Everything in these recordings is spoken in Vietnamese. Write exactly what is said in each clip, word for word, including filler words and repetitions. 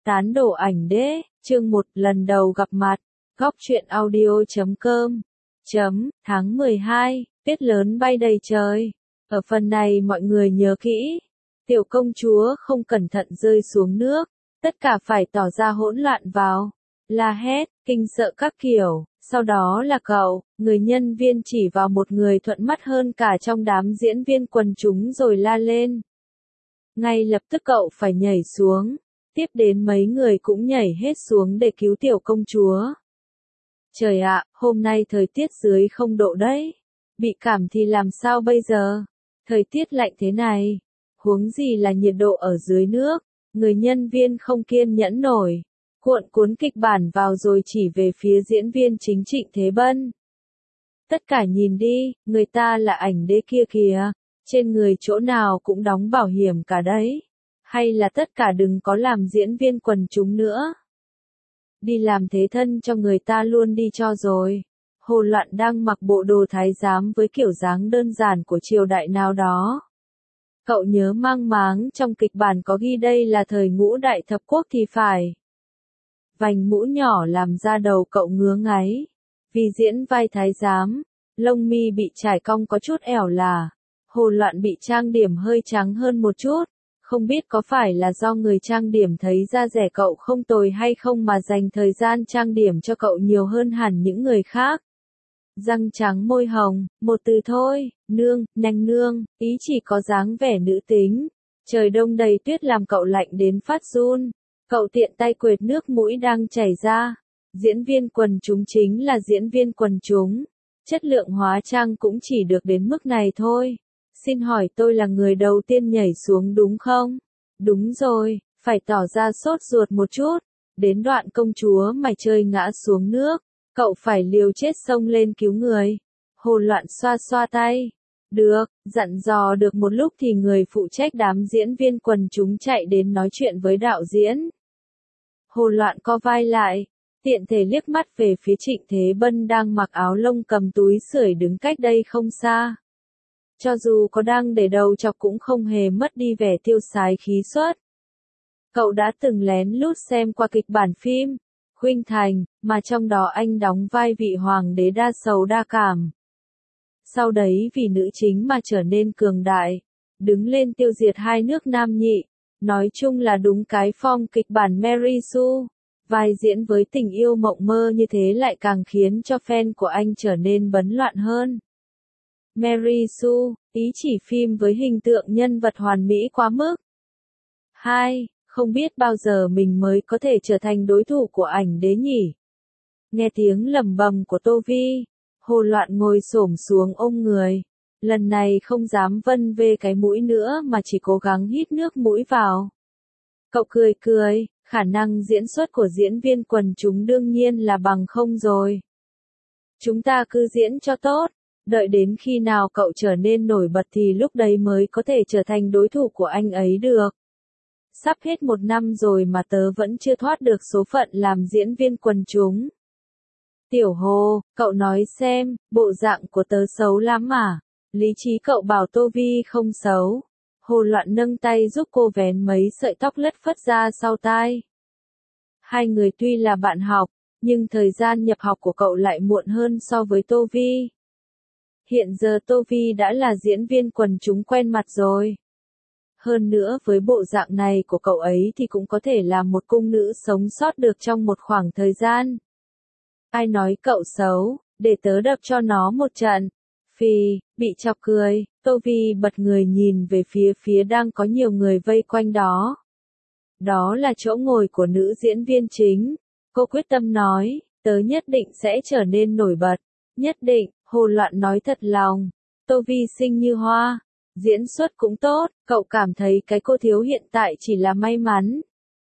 Tán đổ ảnh đế, chương một lần đầu gặp mặt, góc truyện audio chấm com, chấm, tháng mười hai, tuyết lớn bay đầy trời. Ở phần này mọi người nhớ kỹ, tiểu công chúa không cẩn thận rơi xuống nước, tất cả phải tỏ ra hỗn loạn vào, la hét, kinh sợ các kiểu, sau đó là cậu, người nhân viên chỉ vào một người thuận mắt hơn cả trong đám diễn viên quần chúng rồi la lên. Ngay lập tức cậu phải nhảy xuống. Tiếp đến mấy người cũng nhảy hết xuống để cứu tiểu công chúa. Trời ạ, hôm nay thời tiết dưới không độ đấy. Bị cảm thì làm sao bây giờ? Thời tiết lạnh thế này. Huống gì là nhiệt độ ở dưới nước. Người nhân viên không kiên nhẫn nổi. Cuộn cuốn kịch bản vào rồi chỉ về phía diễn viên chính Trịnh Thế Bân. Tất cả nhìn đi, người ta là ảnh đế kia kìa. Trên người chỗ nào cũng đóng bảo hiểm cả đấy. Hay là tất cả đừng có làm diễn viên quần chúng nữa. Đi làm thế thân cho người ta luôn đi cho rồi. Hồ Loạn đang mặc bộ đồ thái giám với kiểu dáng đơn giản của triều đại nào đó. Cậu nhớ mang máng trong kịch bản có ghi đây là thời ngũ đại thập quốc thì phải. Vành mũ nhỏ làm ra đầu cậu ngứa ngáy. Vì diễn vai thái giám, lông mi bị trải cong có chút ẻo là. Hồ Loạn bị trang điểm hơi trắng hơn một chút. Không biết có phải là do người trang điểm thấy da rẻ cậu không tồi hay không mà dành thời gian trang điểm cho cậu nhiều hơn hẳn những người khác. Răng trắng môi hồng, một từ thôi, nương, nanh nương, ý chỉ có dáng vẻ nữ tính. Trời đông đầy tuyết làm cậu lạnh đến phát run. Cậu tiện tay quệt nước mũi đang chảy ra. Diễn viên quần chúng chính là diễn viên quần chúng. Chất lượng hóa trang cũng chỉ được đến mức này thôi. Xin hỏi tôi là người đầu tiên nhảy xuống đúng không? Đúng rồi, phải tỏ ra sốt ruột một chút. Đến đoạn công chúa mày chơi ngã xuống nước, cậu phải liều chết xông lên cứu người. Hồ Loạn xoa xoa tay. Được, dặn dò được một lúc thì người phụ trách đám diễn viên quần chúng chạy đến nói chuyện với đạo diễn. Hồ Loạn co vai lại, tiện thể liếc mắt về phía Trịnh Thế Bân đang mặc áo lông cầm túi sưởi đứng cách đây không xa. Cho dù có đang để đầu chọc cũng không hề mất đi vẻ tiêu sái khí suất. Cậu đã từng lén lút xem qua kịch bản phim Khuynh Thành, mà trong đó anh đóng vai vị hoàng đế đa sầu đa cảm. Sau đấy vì nữ chính mà trở nên cường đại, đứng lên tiêu diệt hai nước nam nhị. Nói chung là đúng cái form kịch bản Mary Sue. Vai diễn với tình yêu mộng mơ như thế lại càng khiến cho fan của anh trở nên bấn loạn hơn. Mary Sue, ý chỉ phim với hình tượng nhân vật hoàn mỹ quá mức. hai. Không biết bao giờ mình mới có thể trở thành đối thủ của ảnh đế nhỉ? Nghe tiếng lầm bầm của Tô Vi, Hồ Loạn ngồi xổm xuống ôm người. Lần này không dám vân về cái mũi nữa mà chỉ cố gắng hít nước mũi vào. Cậu cười cười, khả năng diễn xuất của diễn viên quần chúng đương nhiên là bằng không rồi. Chúng ta cứ diễn cho tốt. Đợi đến khi nào cậu trở nên nổi bật thì lúc đấy mới có thể trở thành đối thủ của anh ấy được. Sắp hết một năm rồi mà tớ vẫn chưa thoát được số phận làm diễn viên quần chúng. Tiểu Hồ, cậu nói xem, bộ dạng của tớ xấu lắm à? Lý trí cậu bảo Tô Vi không xấu. Hồ Loạn nâng tay giúp cô vén mấy sợi tóc lất phất ra sau tai. Hai người tuy là bạn học, nhưng thời gian nhập học của cậu lại muộn hơn so với Tô Vi. Hiện giờ Tô Vi đã là diễn viên quần chúng quen mặt rồi. Hơn nữa với bộ dạng này của cậu ấy thì cũng có thể là một cung nữ sống sót được trong một khoảng thời gian. Ai nói cậu xấu, để tớ đập cho nó một trận. Phì, bị chọc cười, Tô Vi bật người nhìn về phía phía đang có nhiều người vây quanh đó. Đó là chỗ ngồi của nữ diễn viên chính. Cô quyết tâm nói, tớ nhất định sẽ trở nên nổi bật. Nhất định. Hồ Loạn nói thật lòng. Tô Vi xinh như hoa. Diễn xuất cũng tốt, cậu cảm thấy cái cô thiếu hiện tại chỉ là may mắn.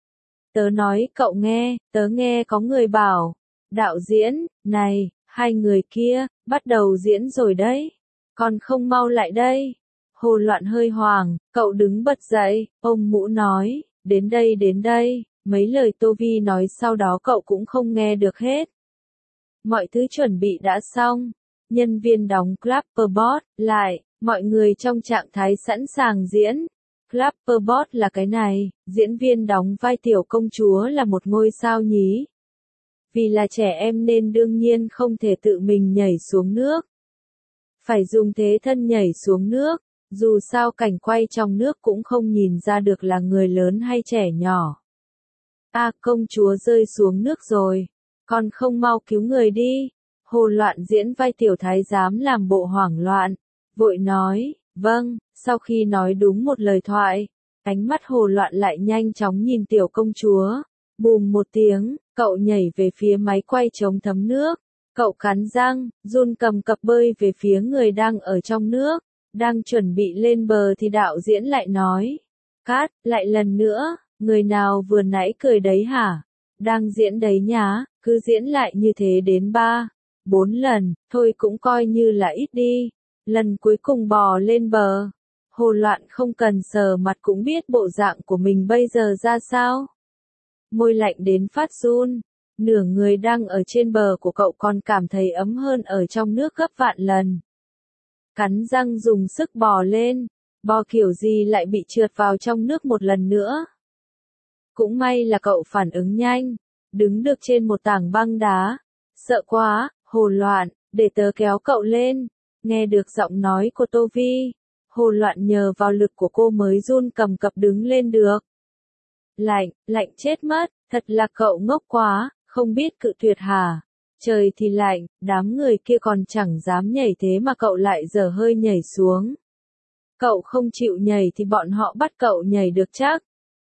Tớ nói cậu nghe, tớ nghe có người bảo. Đạo diễn, này, hai người kia, bắt đầu diễn rồi đấy. Còn không mau lại đây. Hồ Loạn hơi hoảng, cậu đứng bật dậy, ôm mũ nói, đến đây đến đây. Mấy lời Tô Vi nói sau đó cậu cũng không nghe được hết. Mọi thứ chuẩn bị đã xong. Nhân viên đóng Clapperboard lại, mọi người trong trạng thái sẵn sàng diễn. Clapperbot là cái này, diễn viên đóng vai tiểu công chúa là một ngôi sao nhí. Vì là trẻ em nên đương nhiên không thể tự mình nhảy xuống nước. Phải dùng thế thân nhảy xuống nước, dù sao cảnh quay trong nước cũng không nhìn ra được là người lớn hay trẻ nhỏ. À, công chúa rơi xuống nước rồi, còn không mau cứu người đi. Hồ Loạn diễn vai tiểu thái giám làm bộ hoảng loạn, vội nói, vâng, sau khi nói đúng một lời thoại, ánh mắt Hồ Loạn lại nhanh chóng nhìn tiểu công chúa, bùm một tiếng, cậu nhảy về phía máy quay chống thấm nước, cậu cắn răng, run cầm cập bơi về phía người đang ở trong nước, đang chuẩn bị lên bờ thì đạo diễn lại nói, cát, lại lần nữa, người nào vừa nãy cười đấy hả? Đang diễn đấy nhá, cứ diễn lại như thế đến ba, bốn lần, thôi cũng coi như là ít đi. Lần cuối cùng bò lên bờ, Hồ Loạn không cần sờ mặt cũng biết bộ dạng của mình bây giờ ra sao. Môi lạnh đến phát run, nửa người đang ở trên bờ của cậu còn cảm thấy ấm hơn ở trong nước gấp vạn lần. Cắn răng dùng sức bò lên, bò kiểu gì lại bị trượt vào trong nước một lần nữa. Cũng may là cậu phản ứng nhanh, đứng được trên một tảng băng đá. Sợ quá, Hồ Loạn, để tớ kéo cậu lên. Nghe được giọng nói của Tô Vi, Hồ Loạn nhờ vào lực của cô mới run cầm cập đứng lên được. Lạnh, lạnh chết mất, thật là cậu ngốc quá, không biết cự tuyệt hả? Trời thì lạnh, đám người kia còn chẳng dám nhảy thế mà cậu lại dở hơi nhảy xuống. Cậu không chịu nhảy thì bọn họ bắt cậu nhảy được chắc.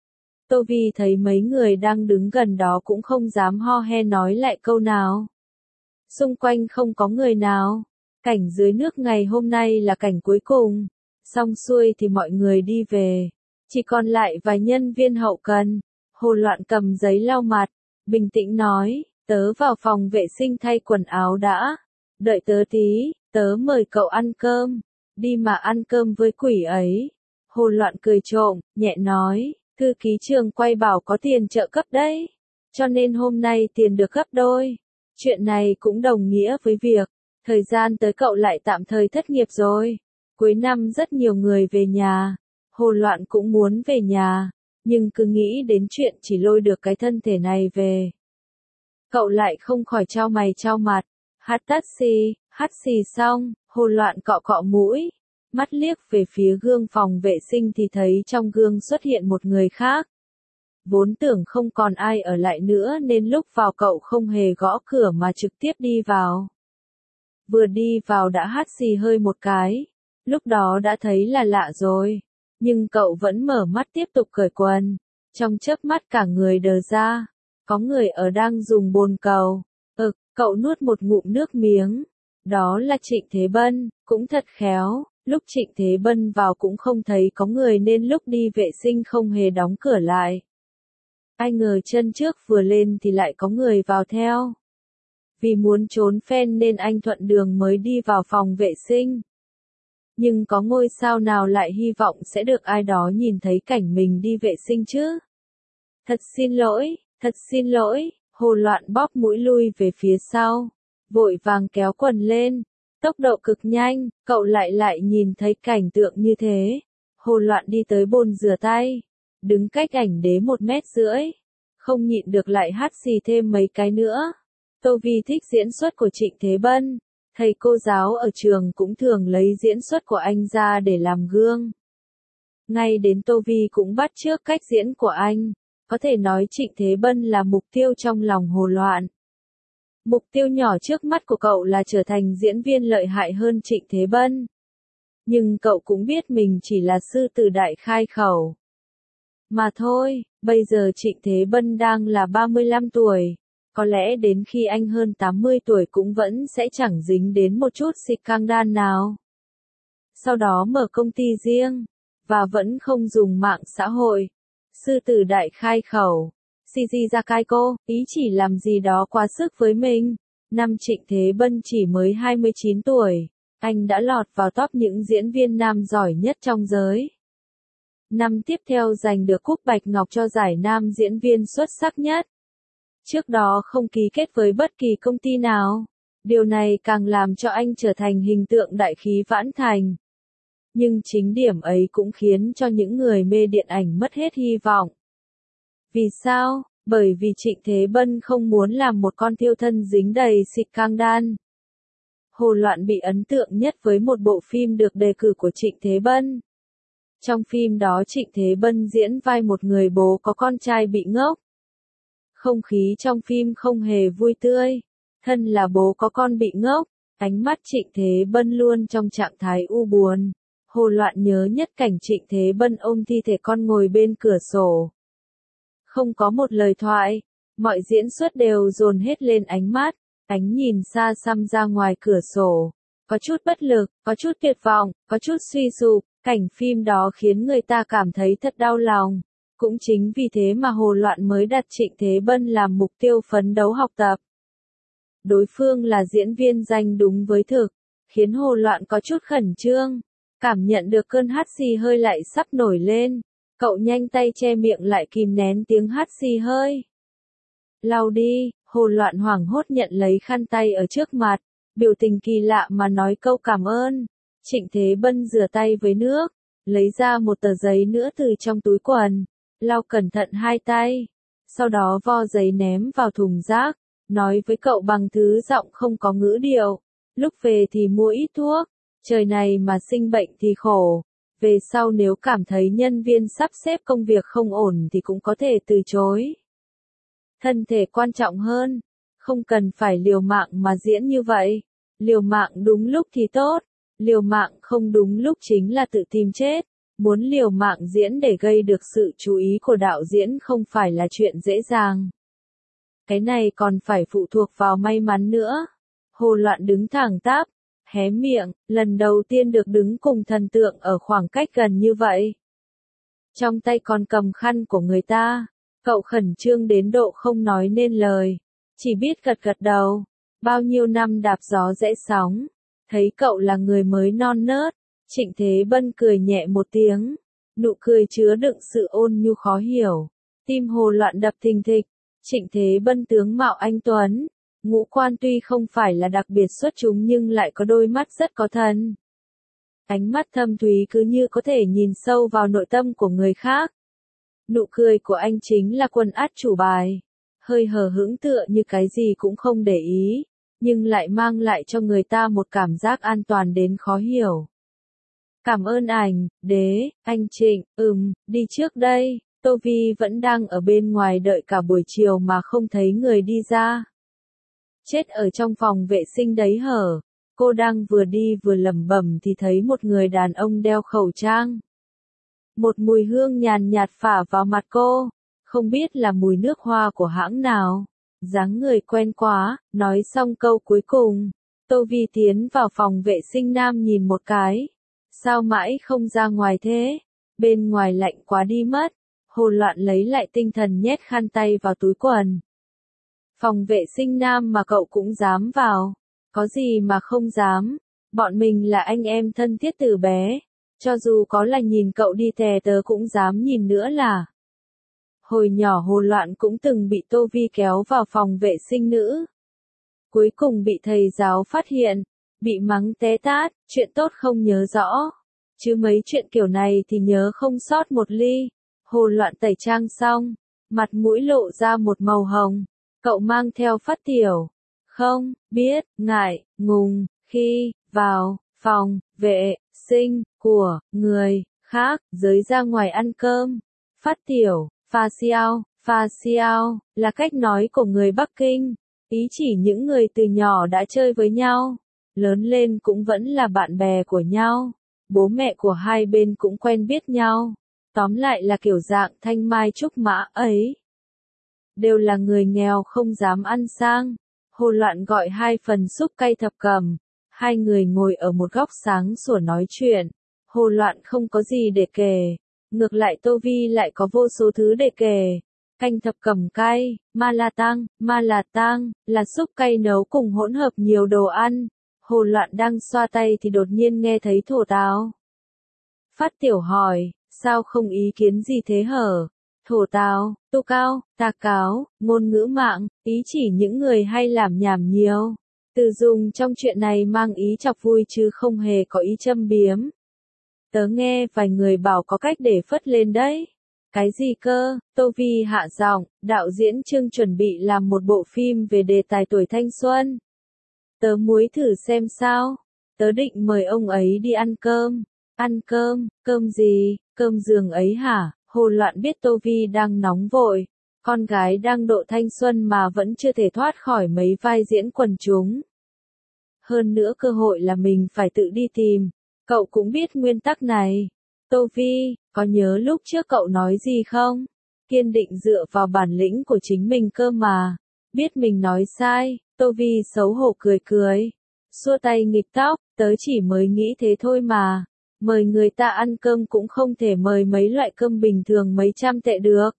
Tô Vi thấy mấy người đang đứng gần đó cũng không dám ho he nói lại câu nào. Xung quanh không có người nào. Cảnh dưới nước ngày hôm nay là cảnh cuối cùng. Xong xuôi thì mọi người đi về. Chỉ còn lại vài nhân viên hậu cần. Hồ Loạn cầm giấy lau mặt, bình tĩnh nói, tớ vào phòng vệ sinh thay quần áo đã. Đợi tớ tí, tớ mời cậu ăn cơm. Đi mà ăn cơm với quỷ ấy. Hồ Loạn cười trộm, nhẹ nói, thư ký trường quay bảo có tiền trợ cấp đấy. Cho nên hôm nay tiền được gấp đôi. Chuyện này cũng đồng nghĩa với việc, thời gian tới cậu lại tạm thời thất nghiệp rồi. Cuối năm rất nhiều người về nhà. Hồ Loạn cũng muốn về nhà, nhưng cứ nghĩ đến chuyện chỉ lôi được cái thân thể này về. Cậu lại không khỏi chau mày chau mặt, hát taxi, hát xì xong, Hồ Loạn cọ cọ mũi, mắt liếc về phía gương phòng vệ sinh thì thấy trong gương xuất hiện một người khác. Vốn tưởng không còn ai ở lại nữa nên lúc vào cậu không hề gõ cửa mà trực tiếp đi vào. Vừa đi vào đã hắt xì hơi một cái, lúc đó đã thấy là lạ rồi, nhưng cậu vẫn mở mắt tiếp tục cởi quần, trong chớp mắt cả người đờ ra, có người ở đang dùng bồn cầu, ực, cậu nuốt một ngụm nước miếng, đó là Trịnh Thế Bân, cũng thật khéo, lúc Trịnh Thế Bân vào cũng không thấy có người nên lúc đi vệ sinh không hề đóng cửa lại. Ai ngờ chân trước vừa lên thì lại có người vào theo. Vì muốn trốn phen nên anh thuận đường mới đi vào phòng vệ sinh. Nhưng có ngôi sao nào lại hy vọng sẽ được ai đó nhìn thấy cảnh mình đi vệ sinh chứ? Thật xin lỗi, thật xin lỗi, Hồ Loạn bóp mũi lui về phía sau, vội vàng kéo quần lên, tốc độ cực nhanh, cậu lại lại nhìn thấy cảnh tượng như thế. Hồ Loạn đi tới bồn rửa tay, đứng cách ảnh đế một mét rưỡi, không nhịn được lại hắt xì thêm mấy cái nữa. Tô Vi thích diễn xuất của Trịnh Thế Bân, thầy cô giáo ở trường cũng thường lấy diễn xuất của anh ra để làm gương. Ngay đến Tô Vi cũng bắt chước cách diễn của anh, có thể nói Trịnh Thế Bân là mục tiêu trong lòng Hồ Loạn. Mục tiêu nhỏ trước mắt của cậu là trở thành diễn viên lợi hại hơn Trịnh Thế Bân. Nhưng cậu cũng biết mình chỉ là sư tử đại khai khẩu. Mà thôi, bây giờ Trịnh Thế Bân đang là ba mươi lăm tuổi. Có lẽ đến khi anh hơn tám mươi tuổi cũng vẫn sẽ chẳng dính đến một chút scandal nào. Sau đó mở công ty riêng, và vẫn không dùng mạng xã hội. Sư tử đại khai khẩu. Shiji Zakaiko, ý chỉ làm gì đó quá sức với mình. Năm Trịnh Thế Bân chỉ mới hai mươi chín tuổi, anh đã lọt vào top những diễn viên nam giỏi nhất trong giới. Năm tiếp theo giành được cúp Bạch Ngọc cho giải nam diễn viên xuất sắc nhất. Trước đó không ký kết với bất kỳ công ty nào. Điều này càng làm cho anh trở thành hình tượng đại khí vãn thành. Nhưng chính điểm ấy cũng khiến cho những người mê điện ảnh mất hết hy vọng. Vì sao? Bởi vì Trịnh Thế Bân không muốn làm một con thiêu thân dính đầy xịt cang đan. Hồ Loạn bị ấn tượng nhất với một bộ phim được đề cử của Trịnh Thế Bân. Trong phim đó Trịnh Thế Bân diễn vai một người bố có con trai bị ngốc. Không khí trong phim không hề vui tươi. Thân là bố có con bị ngốc, ánh mắt Trịnh Thế Bân luôn trong trạng thái u buồn. Hồ Loạn nhớ nhất cảnh Trịnh Thế Bân ôm thi thể con ngồi bên cửa sổ. Không có một lời thoại, mọi diễn xuất đều dồn hết lên ánh mắt, ánh nhìn xa xăm ra ngoài cửa sổ. Có chút bất lực, có chút tuyệt vọng, có chút suy sụp, cảnh phim đó khiến người ta cảm thấy thật đau lòng. Cũng chính vì thế mà Hồ Loạn mới đặt Trịnh Thế Bân làm mục tiêu phấn đấu học tập. Đối phương là diễn viên danh đúng với thực, khiến Hồ Loạn có chút khẩn trương. Cảm nhận được cơn hắt xì hơi lại sắp nổi lên, cậu nhanh tay che miệng lại kìm nén tiếng hắt xì hơi. Lau đi, Hồ Loạn hoảng hốt nhận lấy khăn tay ở trước mặt, biểu tình kỳ lạ mà nói câu cảm ơn. Trịnh Thế Bân rửa tay với nước, lấy ra một tờ giấy nữa từ trong túi quần, lau cẩn thận hai tay, sau đó vo giấy ném vào thùng rác, nói với cậu bằng thứ giọng không có ngữ điệu, lúc về thì mua ít thuốc, trời này mà sinh bệnh thì khổ, về sau nếu cảm thấy nhân viên sắp xếp công việc không ổn thì cũng có thể từ chối. Thân thể quan trọng hơn, không cần phải liều mạng mà diễn như vậy, liều mạng đúng lúc thì tốt, liều mạng không đúng lúc chính là tự tìm chết. Muốn liều mạng diễn để gây được sự chú ý của đạo diễn không phải là chuyện dễ dàng. Cái này còn phải phụ thuộc vào may mắn nữa. Hồ Loạn đứng thẳng tắp, hé miệng, lần đầu tiên được đứng cùng thần tượng ở khoảng cách gần như vậy. Trong tay còn cầm khăn của người ta, cậu khẩn trương đến độ không nói nên lời, chỉ biết gật gật đầu. Bao nhiêu năm đạp gió rẽ sóng, thấy cậu là người mới non nớt. Trịnh Thế Bân cười nhẹ một tiếng, nụ cười chứa đựng sự ôn nhu khó hiểu. Tim Hồ Loạn đập thình thịch. Trịnh Thế Bân tướng mạo anh tuấn, ngũ quan tuy không phải là đặc biệt xuất chúng nhưng lại có đôi mắt rất có thần. Ánh mắt thâm thúy cứ như có thể nhìn sâu vào nội tâm của người khác. Nụ cười của anh chính là quân át chủ bài, hơi hờ hững tựa như cái gì cũng không để ý, nhưng lại mang lại cho người ta một cảm giác an toàn đến khó hiểu. Cảm ơn ảnh, đế, anh Trịnh, ừm, đi trước đây. Tô Vi vẫn đang ở bên ngoài đợi cả buổi chiều mà không thấy người đi ra. Chết ở trong phòng vệ sinh đấy hở. Cô đang vừa đi vừa lẩm bẩm thì thấy một người đàn ông đeo khẩu trang. Một mùi hương nhàn nhạt phả vào mặt cô, không biết là mùi nước hoa của hãng nào. Dáng người quen quá, nói xong câu cuối cùng. Tô Vi tiến vào phòng vệ sinh nam nhìn một cái. Sao mãi không ra ngoài thế? Bên ngoài lạnh quá đi mất. Hồ Loạn lấy lại tinh thần nhét khăn tay vào túi quần. Phòng vệ sinh nam mà cậu cũng dám vào. Có gì mà không dám. Bọn mình là anh em thân thiết từ bé. Cho dù có là nhìn cậu đi tè tớ cũng dám nhìn nữa là. Hồi nhỏ Hồ Loạn cũng từng bị Tô Vi kéo vào phòng vệ sinh nữ. Cuối cùng bị thầy giáo phát hiện. Bị mắng té tát, chuyện tốt không nhớ rõ. Chứ mấy chuyện kiểu này thì nhớ không sót một ly. Hồ Loạn tẩy trang xong, mặt mũi lộ ra một màu hồng. Cậu mang theo phát tiểu. Không, biết, ngại, ngùng, khi, vào, phòng, vệ, sinh, của, người, khác, giới ra ngoài ăn cơm. Phát tiểu, pha xiao, pha xiao, là cách nói của người Bắc Kinh. Ý chỉ những người từ nhỏ đã chơi với nhau. Lớn lên cũng vẫn là bạn bè của nhau. Bố mẹ của hai bên cũng quen biết nhau. Tóm lại là kiểu dạng thanh mai trúc mã ấy. Đều là người nghèo không dám ăn sang. Hồ Loạn gọi hai phần súp cay thập cẩm. Hai người ngồi ở một góc sáng sủa nói chuyện. Hồ Loạn không có gì để kể. Ngược lại Tô Vi lại có vô số thứ để kể. Canh thập cẩm cay, ma la tang, ma la tang, là súp cay nấu cùng hỗn hợp nhiều đồ ăn. Hồ Loạn đang xoa tay thì đột nhiên nghe thấy thổ táo. Phát tiểu hỏi, sao không ý kiến gì thế hở? Thổ táo, tô cao, tà cáo, ngôn ngữ mạng, ý chỉ những người hay làm nhảm nhiều. Từ dùng trong chuyện này mang ý chọc vui chứ không hề có ý châm biếm. Tớ nghe vài người bảo có cách để phất lên đấy. Cái gì cơ? Tô Vi hạ giọng, đạo diễn Trương chuẩn bị làm một bộ phim về đề tài tuổi thanh xuân. Tớ muối thử xem sao. Tớ định mời ông ấy đi ăn cơm. Ăn cơm? Cơm gì? Cơm giường ấy hả? Hồ Loạn biết Tô Vi đang nóng vội. Con gái đang độ thanh xuân mà vẫn chưa thể thoát khỏi mấy vai diễn quần chúng. Hơn nữa cơ hội là mình phải tự đi tìm. Cậu cũng biết nguyên tắc này. Tô Vi, có nhớ lúc trước cậu nói gì không? Kiên định dựa vào bản lĩnh của chính mình cơ mà. Biết mình nói sai, Tô Vi xấu hổ cười cười. Xua tay nghịch tóc, tớ chỉ mới nghĩ thế thôi mà. Mời người ta ăn cơm cũng không thể mời mấy loại cơm bình thường mấy trăm tệ được.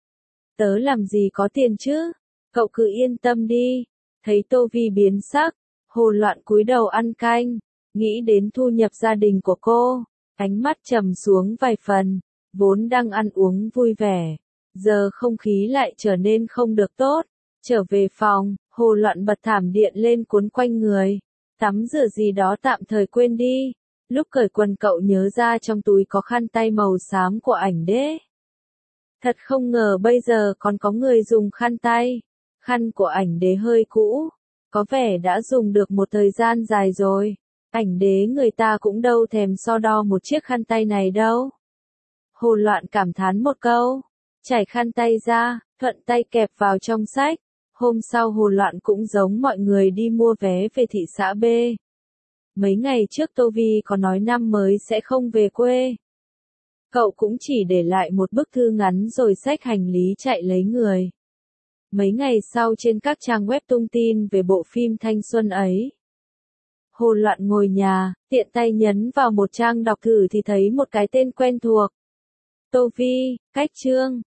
Tớ làm gì có tiền chứ? Cậu cứ yên tâm đi. Thấy Tô Vi biến sắc, Hồ Loạn cúi đầu ăn canh, nghĩ đến thu nhập gia đình của cô, ánh mắt trầm xuống vài phần, vốn đang ăn uống vui vẻ, giờ không khí lại trở nên không được tốt. Trở về phòng, Hồ Loạn bật thảm điện lên cuốn quanh người, tắm rửa gì đó tạm thời quên đi. Lúc cởi quần cậu nhớ ra trong túi có khăn tay màu xám của ảnh đế. Thật không ngờ bây giờ còn có người dùng khăn tay. Khăn của ảnh đế hơi cũ, có vẻ đã dùng được một thời gian dài rồi. Ảnh đế người ta cũng đâu thèm so đo một chiếc khăn tay này đâu. Hồ Loạn cảm thán một câu, trải khăn tay ra, thuận tay kẹp vào trong sách. Hôm sau Hồ Loạn cũng giống mọi người đi mua vé về thị xã B. Mấy ngày trước Tô Vi có nói năm mới sẽ không về quê. Cậu cũng chỉ để lại một bức thư ngắn rồi xách hành lý chạy lấy người. Mấy ngày sau trên các trang web tung tin về bộ phim thanh xuân ấy. Hồ Loạn ngồi nhà, tiện tay nhấn vào một trang đọc thử thì thấy một cái tên quen thuộc. Tô Vi, cách chương.